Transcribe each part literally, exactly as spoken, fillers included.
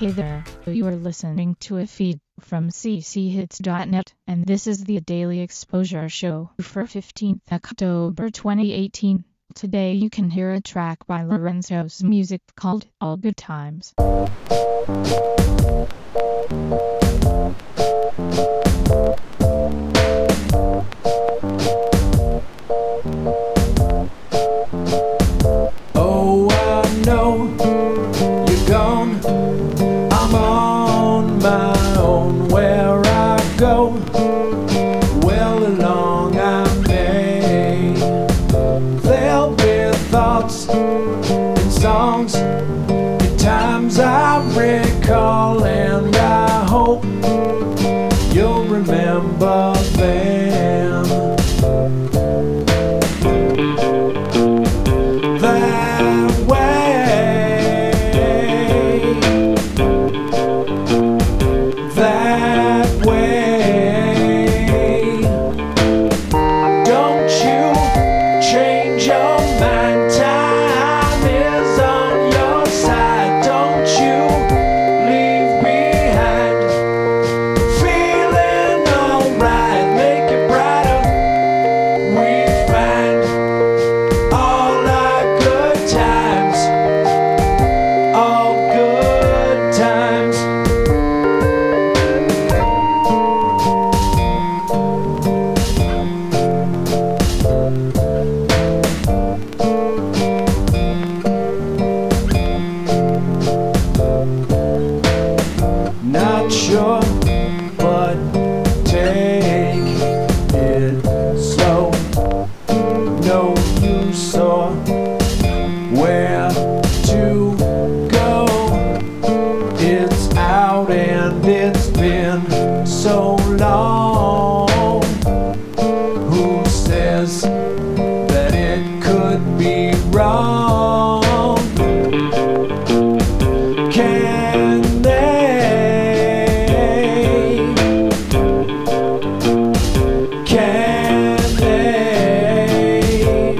Hey there, you are listening to a feed from c c hits dot net, and this is the Daily Exposure Show for fifteenth October twenty eighteen. Today you can hear a track by Lorenzo's Music called All Good Times. Oh, I know you're gone. I'm on my own. Where I go, well along I may. There'll be thoughts and songs and times I recall, and I hope you'll remember them. That way, that way. Don't you change your mind, time is on your side. Don't you leave behind, feeling alright, make it brighter. We find all our good times, all good times. Not sure, but take it slow. No use or where to go. It's out and it's been so long. Who says that it could be wrong? Can they? Can they?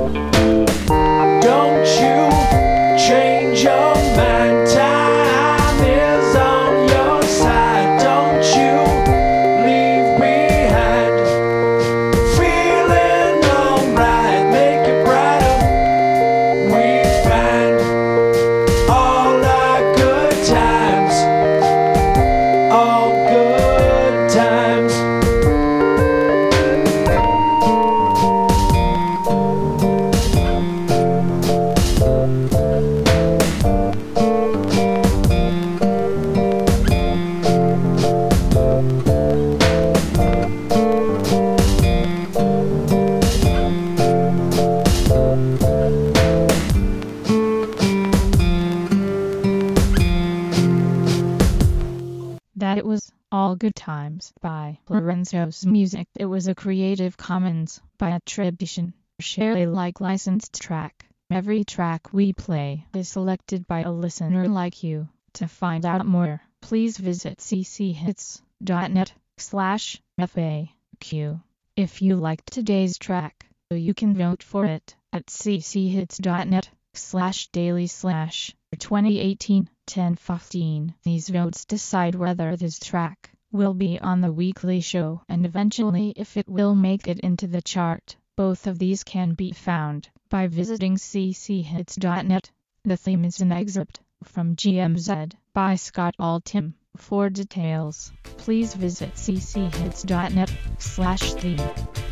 Don't you change your mind, time is on your side. Don't you leave behind, feeling alright, make it brighter. We find all our good times, all good times. That it was All Good Times by Lorenzo's Music. It was a Creative Commons by attribution, share Alike licensed track. Every track we play is selected by a listener like you. To find out more, please visit c c hits dot net slash F A Q. If you liked today's track, you can vote for it at c c hits dot net slash daily slash twenty eighteen ten fifteen. These votes decide whether this track will be on the weekly show and eventually if it will make it into the chart. Both of these can be found by visiting c c hits dot net. The theme is an excerpt from G M Z by Scott Altham. For details, please visit c c hits dot net slash theme.